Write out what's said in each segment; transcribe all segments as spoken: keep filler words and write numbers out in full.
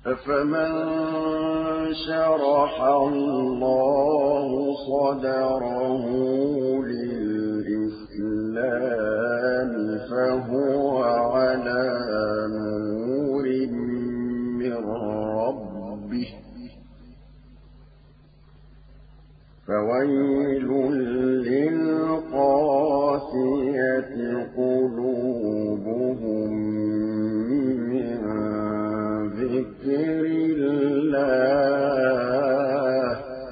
أفمن شرح الله صدره للإسلام فهو على نور من ربه فويل للقاسية قلوبهم من ذكر الله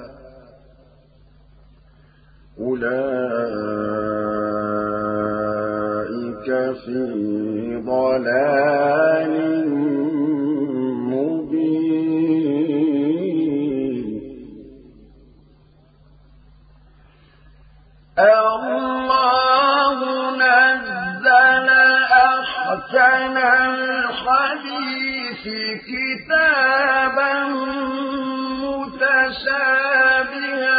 أولئك في ضلال مبين. الله نزل أحسن الحديث كتابا متشابها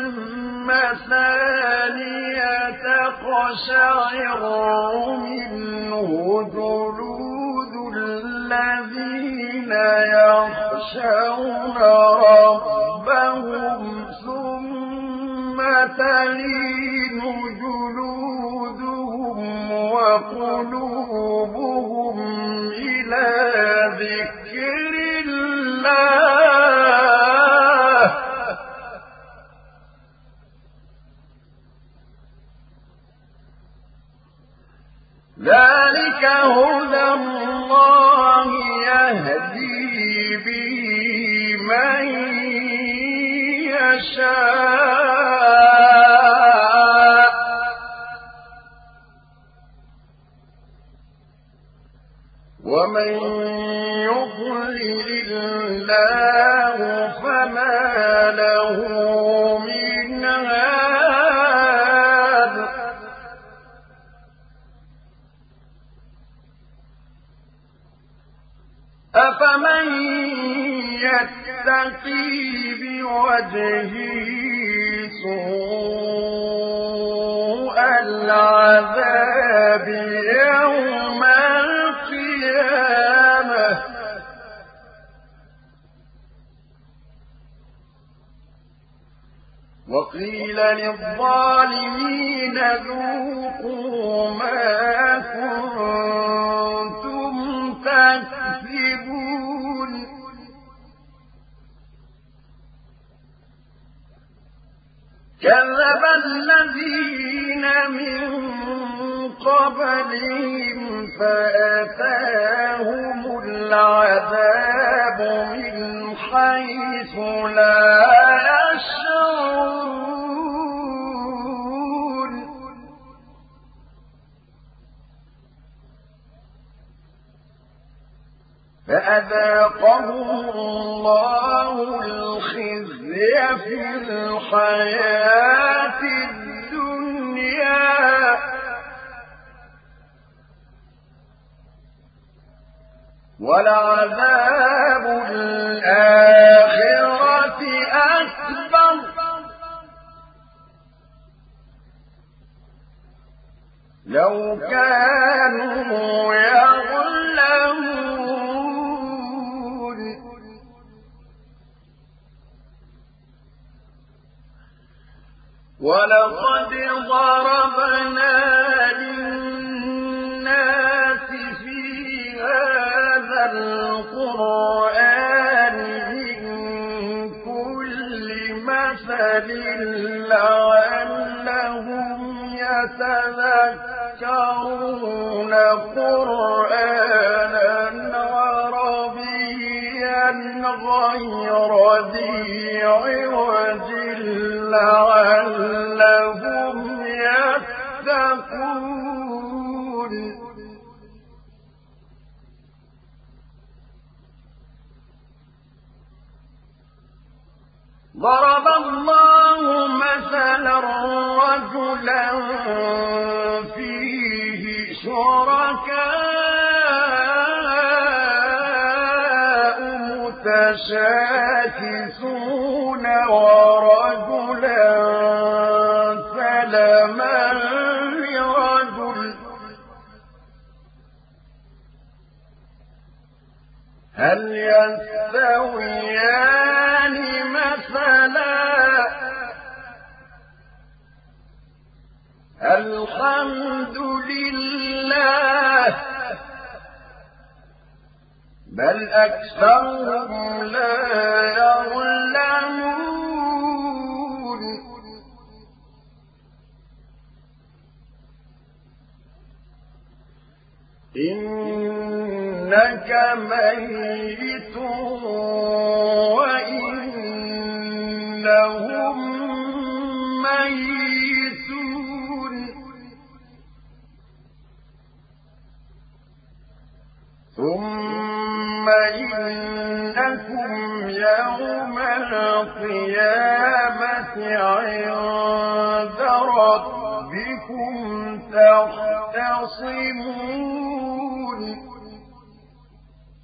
مثانية تقشعر منه جلود الذين يخشون ربهم ثم تلين جلودهم وقلوبهم إلى ذكر الله ذلك هدى الله يهدي به من يشاء ومن يضلل الله فما له من هاد. أفمن يتقي بوجهه سوء العذاب يوم القيامة وقيل للظالمين ذوقوا ما كنتم تكسبون كذب الذين من قبلهم فأتاهم العذاب من حيث لا يشعرون فأذاقهم الله الخزي في الحياة الدنيا ولعذاب الآخرة أكبر لو كانوا يعلمون. ولقد ضربنا للناس في هذا القرآن من كل مثل لعلهم يتذكرون قرآنا عربيا غير ذي عوج لعلهم يتقون. ضرب الله مثلا رجلا فيه شركاء متشاكسون ورجلا سلما لرجل هل يستويان مثلا الحمد لله بل أكثرهم لا يعلمون إنك ميت وإنهم ميتون ثم إنكم يوم القيامة عند ربكم تختصمون